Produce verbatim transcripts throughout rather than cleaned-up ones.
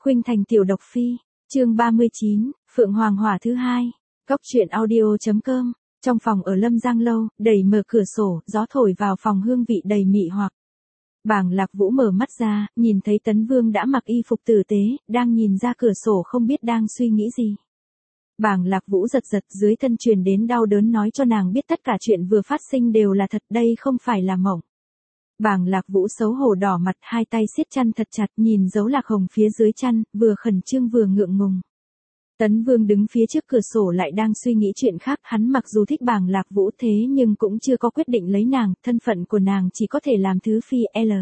Khuynh Thành tiểu độc phi, chương ba mươi chín, Phượng Hoàng hỏa thứ hai. Cóc truyện audio.com. Trong phòng ở Lâm Giang lâu, đẩy mở cửa sổ, gió thổi vào phòng hương vị đầy mị hoặc. Bàng Lạc Vũ mở mắt ra, nhìn thấy Tấn Vương đã mặc y phục tử tế, đang nhìn ra cửa sổ không biết đang suy nghĩ gì. Bàng Lạc Vũ giật giật dưới thân truyền đến đau đớn nói cho nàng biết tất cả chuyện vừa phát sinh đều là thật, đây không phải là mộng. Bàng Lạc Vũ xấu hổ đỏ mặt, hai tay siết chăn thật chặt, nhìn dấu lạc hồng phía dưới chăn, vừa khẩn trương vừa ngượng ngùng. Tấn Vương đứng phía trước cửa sổ lại đang suy nghĩ chuyện khác, hắn mặc dù thích Bàng Lạc Vũ thế nhưng cũng chưa có quyết định lấy nàng, thân phận của nàng chỉ có thể làm thứ phi L.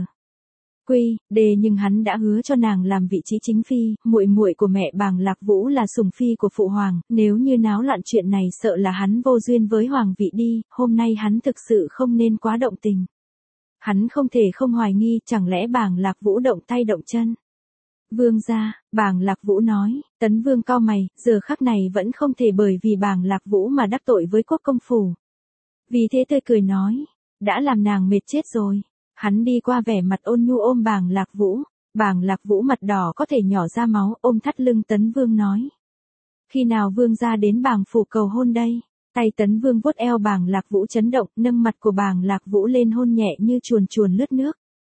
Quy, D nhưng hắn đã hứa cho nàng làm vị trí chính phi, muội muội của mẹ Bàng Lạc Vũ là sủng phi của phụ hoàng, nếu như náo loạn chuyện này sợ là hắn vô duyên với hoàng vị đi, hôm nay hắn thực sự không nên quá động tình. Hắn không thể không hoài nghi, chẳng lẽ Bàng Lạc Vũ động tay động chân. Vương gia, Bàng Lạc Vũ nói. Tấn Vương cau mày, giờ khắc này vẫn không thể bởi vì Bàng Lạc Vũ mà đắc tội với quốc công phủ. Vì thế tươi cười nói, đã làm nàng mệt chết rồi. Hắn đi qua vẻ mặt ôn nhu ôm Bàng Lạc Vũ. Bàng Lạc Vũ mặt đỏ có thể nhỏ ra máu, ôm thắt lưng Tấn Vương nói. Khi nào vương gia đến Bàng phủ cầu hôn đây? Tay Tấn Vương vuốt eo Bàng Lạc Vũ chấn động, nâng mặt của Bàng Lạc Vũ lên hôn nhẹ như chuồn chuồn lướt nước.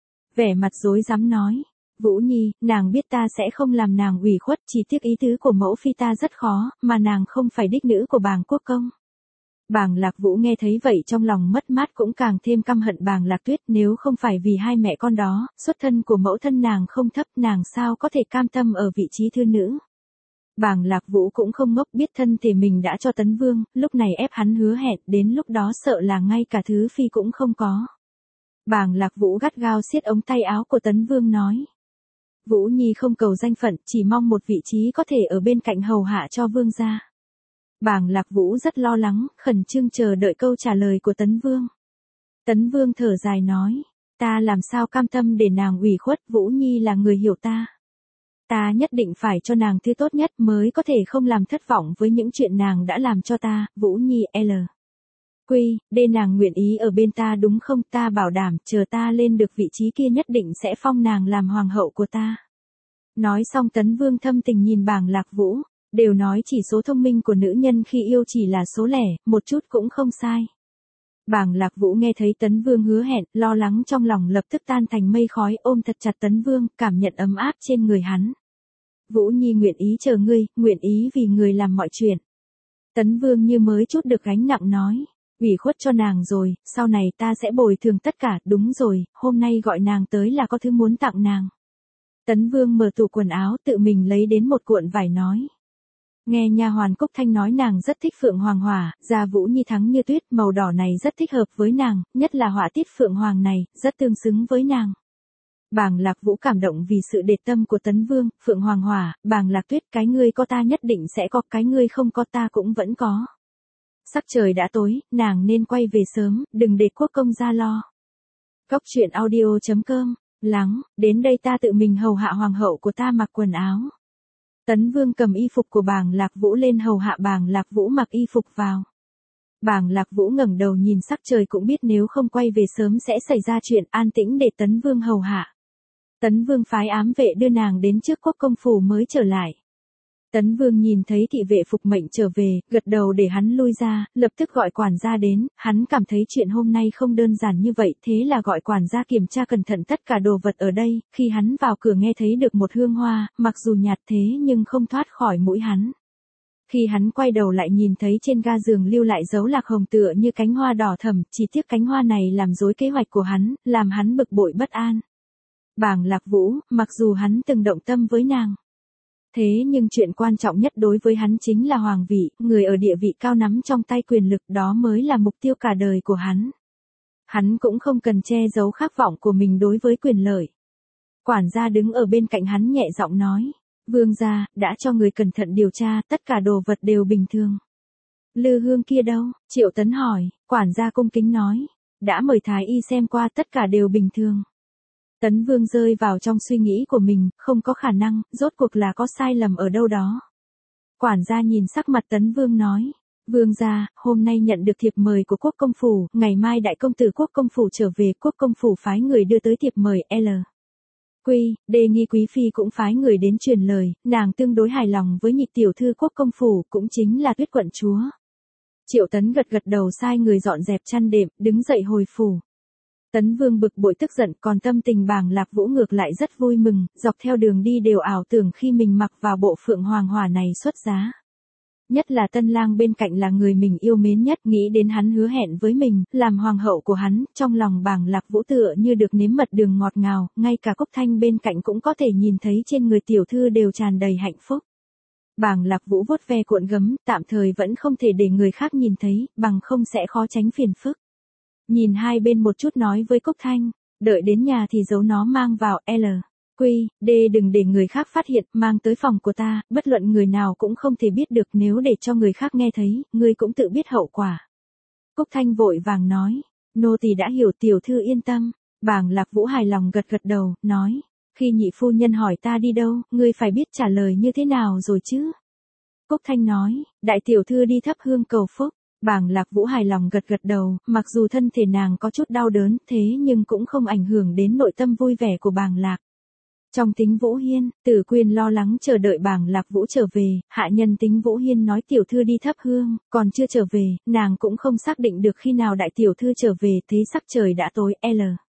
Vẻ mặt rối rắm nói, Vũ Nhi, nàng biết ta sẽ không làm nàng ủy khuất, chỉ tiếc ý tứ của mẫu phi ta rất khó, mà nàng không phải đích nữ của Bàng quốc công. Bàng Lạc Vũ nghe thấy vậy trong lòng mất mát cũng càng thêm căm hận Bàng Lạc Tuyết, nếu không phải vì hai mẹ con đó, xuất thân của mẫu thân nàng không thấp, nàng sao có thể cam tâm ở vị trí thư nữ. Bàng Lạc Vũ cũng không ngốc, biết thân thể mình đã cho Tấn Vương, lúc này ép hắn hứa hẹn, đến lúc đó sợ là ngay cả thứ phi cũng không có. Bàng Lạc Vũ gắt gao siết ống tay áo của Tấn Vương nói. Vũ Nhi không cầu danh phận, chỉ mong một vị trí có thể ở bên cạnh hầu hạ cho vương gia. Bàng Lạc Vũ rất lo lắng, khẩn trương chờ đợi câu trả lời của Tấn Vương. Tấn Vương thở dài nói, ta làm sao cam tâm để nàng ủy khuất, Vũ Nhi là người hiểu ta. Ta nhất định phải cho nàng thứ tốt nhất mới có thể không làm thất vọng với những chuyện nàng đã làm cho ta, Vũ Nhi L. Quy, D nàng nguyện ý ở bên ta đúng không? Ta bảo đảm, chờ ta lên được vị trí kia nhất định sẽ phong nàng làm hoàng hậu của ta. Nói xong Tấn Vương thâm tình nhìn Bàng Lạc Vũ, đều nói chỉ số thông minh của nữ nhân khi yêu chỉ là số lẻ, một chút cũng không sai. Bàng Lạc Vũ nghe thấy Tấn Vương hứa hẹn, lo lắng trong lòng lập tức tan thành mây khói, ôm thật chặt Tấn Vương, cảm nhận ấm áp trên người hắn. Vũ Nhi nguyện ý chờ ngươi, nguyện ý vì người làm mọi chuyện. Tấn Vương như mới chút được gánh nặng nói, ủy khuất cho nàng rồi, sau này ta sẽ bồi thường tất cả, đúng rồi, hôm nay gọi nàng tới là có thứ muốn tặng nàng. Tấn Vương mở tủ quần áo tự mình lấy đến một cuộn vải nói. Nghe nha hoàn Cúc Thanh nói nàng rất thích Phượng Hoàng hỏa, da Vũ Nhi thắng như tuyết, màu đỏ này rất thích hợp với nàng, nhất là họa tiết Phượng Hoàng này, rất tương xứng với nàng. Bàng Lạc Vũ cảm động vì sự đệ tâm của Tấn Vương, Phượng Hoàng hỏa, Bàng Lạc Tuyết, cái ngươi có ta nhất định sẽ có, cái ngươi không có ta cũng vẫn có. Sắc trời đã tối, nàng nên quay về sớm, đừng để quốc công ra lo. Cóc truyện audio.com, lắng, đến đây ta tự mình hầu hạ hoàng hậu của ta mặc quần áo. Tấn Vương cầm y phục của Bàng Lạc Vũ lên hầu hạ Bàng Lạc Vũ mặc y phục vào. Bàng Lạc Vũ ngẩng đầu nhìn sắc trời cũng biết nếu không quay về sớm sẽ xảy ra chuyện, an tĩnh để Tấn Vương hầu hạ. Tấn Vương phái ám vệ đưa nàng đến trước quốc công phủ mới trở lại. Tấn Vương nhìn thấy thị vệ phục mệnh trở về, gật đầu để hắn lui ra, lập tức gọi quản gia đến, hắn cảm thấy chuyện hôm nay không đơn giản như vậy, thế là gọi quản gia kiểm tra cẩn thận tất cả đồ vật ở đây, khi hắn vào cửa nghe thấy được một hương hoa, mặc dù nhạt thế nhưng không thoát khỏi mũi hắn. Khi hắn quay đầu lại nhìn thấy trên ga giường lưu lại dấu lạc hồng tựa như cánh hoa đỏ thẫm, chỉ tiếc cánh hoa này làm rối kế hoạch của hắn, làm hắn bực bội bất an. Bàng Lạc Vũ, mặc dù hắn từng động tâm với nàng. Thế nhưng chuyện quan trọng nhất đối với hắn chính là hoàng vị, người ở địa vị cao nắm trong tay quyền lực, đó mới là mục tiêu cả đời của hắn. Hắn cũng không cần che giấu khát vọng của mình đối với quyền lợi. Quản gia đứng ở bên cạnh hắn nhẹ giọng nói, vương gia, đã cho người cẩn thận điều tra, tất cả đồ vật đều bình thường. Lư hương kia đâu? Triệu Tấn hỏi, quản gia cung kính nói, đã mời thái y xem qua, tất cả đều bình thường. Tấn Vương rơi vào trong suy nghĩ của mình, không có khả năng, rốt cuộc là có sai lầm ở đâu đó. Quản gia nhìn sắc mặt Tấn Vương nói, vương gia, hôm nay nhận được thiệp mời của quốc công phủ, ngày mai đại công tử quốc công phủ trở về, quốc công phủ phái người đưa tới thiệp mời L. Quy, đề nghi quý phi cũng phái người đến truyền lời, nàng tương đối hài lòng với nhị tiểu thư quốc công phủ, cũng chính là Tuyết quận chúa. Triệu Tấn gật gật đầu sai người dọn dẹp chăn đệm, đứng dậy hồi phủ. Tấn Vương bực bội tức giận, còn tâm tình Bàng Lạc Vũ ngược lại rất vui mừng, dọc theo đường đi đều ảo tưởng khi mình mặc vào bộ phượng hoàng hỏa này xuất giá. Nhất là tân lang bên cạnh là người mình yêu mến nhất, nghĩ đến hắn hứa hẹn với mình, làm hoàng hậu của hắn, trong lòng Bàng Lạc Vũ tựa như được nếm mật đường ngọt ngào, ngay cả Cúc Thanh bên cạnh cũng có thể nhìn thấy trên người tiểu thư đều tràn đầy hạnh phúc. Bàng Lạc Vũ vuốt ve cuộn gấm, tạm thời vẫn không thể để người khác nhìn thấy, bằng không sẽ khó tránh phiền phức. Nhìn hai bên một chút nói với Cúc Thanh, đợi đến nhà thì giấu nó mang vào L. Quy, D đừng để người khác phát hiện, mang tới phòng của ta, bất luận người nào cũng không thể biết được, nếu để cho người khác nghe thấy, ngươi cũng tự biết hậu quả. Cúc Thanh vội vàng nói, nô tỳ đã hiểu, tiểu thư yên tâm. Bàng Lạc Vũ hài lòng gật gật đầu, nói, khi nhị phu nhân hỏi ta đi đâu, ngươi phải biết trả lời như thế nào rồi chứ. Cúc Thanh nói, đại tiểu thư đi thắp hương cầu phúc. Bàng Lạc Vũ hài lòng gật gật đầu, mặc dù thân thể nàng có chút đau đớn, thế nhưng cũng không ảnh hưởng đến nội tâm vui vẻ của Bàng Lạc. Trong Tính Vũ Hiên, Tử Quyên lo lắng chờ đợi Bàng Lạc Vũ trở về, hạ nhân Tính Vũ Hiên nói tiểu thư đi thắp hương, còn chưa trở về, nàng cũng không xác định được khi nào đại tiểu thư trở về, thế sắc trời đã tối. L.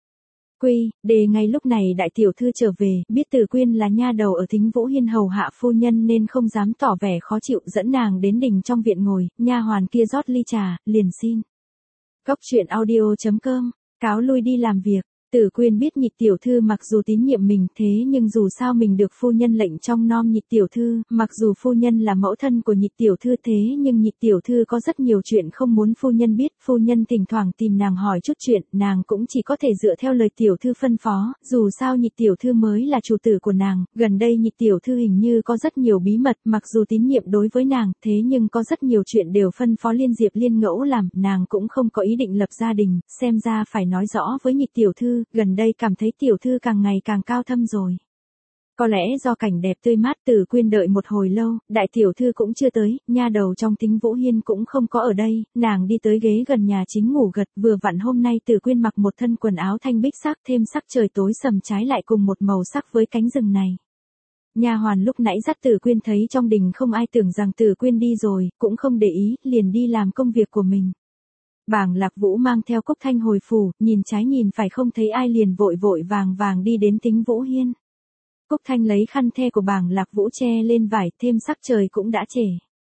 Quy, đề ngay lúc này đại tiểu thư trở về, biết Tử Quyên là nha đầu ở Tính Vũ Hiên hầu hạ phu nhân nên không dám tỏ vẻ khó chịu, dẫn nàng đến đình trong viện ngồi, nha hoàn kia rót ly trà, liền xin. Cốc truyện audio chấm com, cáo lui đi làm việc. Tử Quyên biết nhị tiểu thư mặc dù tín nhiệm mình, thế nhưng dù sao mình được phu nhân lệnh trong nom nhị tiểu thư, mặc dù phu nhân là mẫu thân của nhị tiểu thư, thế nhưng nhị tiểu thư có rất nhiều chuyện không muốn phu nhân biết, phu nhân thỉnh thoảng tìm nàng hỏi chút chuyện, nàng cũng chỉ có thể dựa theo lời tiểu thư phân phó, dù sao nhị tiểu thư mới là chủ tử của nàng, gần đây nhị tiểu thư hình như có rất nhiều bí mật, mặc dù tín nhiệm đối với nàng, thế nhưng có rất nhiều chuyện đều phân phó Liên Diệp Liên Ngẫu làm, nàng cũng không có ý định lập gia đình, xem ra phải nói rõ với nhị tiểu thư. Gần đây cảm thấy tiểu thư càng ngày càng cao thâm rồi. Có lẽ do cảnh đẹp tươi mát, Tử Quyên đợi một hồi lâu, đại tiểu thư cũng chưa tới, nha đầu trong Tính Vũ Hiên cũng không có ở đây, nàng đi tới ghế gần nhà chính ngủ gật, vừa vặn hôm nay Tử Quyên mặc một thân quần áo thanh bích sắc, thêm sắc trời tối sầm trái lại cùng một màu sắc với cánh rừng này. Nha hoàn lúc nãy dắt Tử Quyên thấy trong đình không ai, tưởng rằng Tử Quyên đi rồi, cũng không để ý, liền đi làm công việc của mình. Bàng Lạc Vũ mang theo Cúc Thanh hồi phủ, nhìn trái nhìn phải không thấy ai liền vội vội vàng vàng đi đến Tính Vũ Hiên. Cúc Thanh lấy khăn the của Bàng Lạc Vũ che lên vải, thêm sắc trời cũng đã trễ.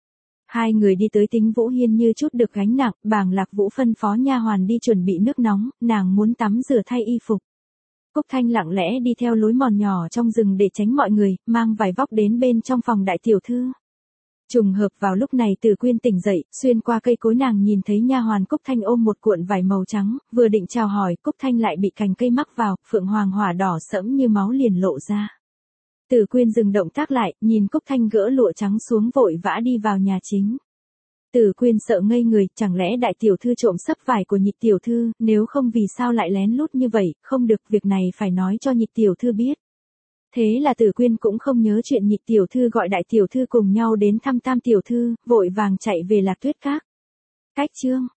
Hai người đi tới Tính Vũ Hiên như chút được gánh nặng, Bàng Lạc Vũ phân phó nha hoàn đi chuẩn bị nước nóng, nàng muốn tắm rửa thay y phục. Cúc Thanh lặng lẽ đi theo lối mòn nhỏ trong rừng để tránh mọi người, mang vải vóc đến bên trong phòng đại tiểu thư. Trùng hợp vào lúc này Tử Quyên tỉnh dậy, xuyên qua cây cối nàng nhìn thấy nha hoàn Cúc Thanh ôm một cuộn vải màu trắng, vừa định chào hỏi, Cúc Thanh lại bị cành cây mắc vào, phượng hoàng hỏa đỏ sẫm như máu liền lộ ra. Tử Quyên dừng động tác lại, nhìn Cúc Thanh gỡ lụa trắng xuống vội vã đi vào nhà chính. Tử Quyên sợ ngây người, chẳng lẽ đại tiểu thư trộm sấp vải của nhị tiểu thư, nếu không vì sao lại lén lút như vậy, không được, việc này phải nói cho nhị tiểu thư biết. Thế là Tử Quyên cũng không nhớ chuyện nhị tiểu thư gọi đại tiểu thư cùng nhau đến thăm tam tiểu thư, vội vàng chạy về Lạc Tuyết Các. Cách chương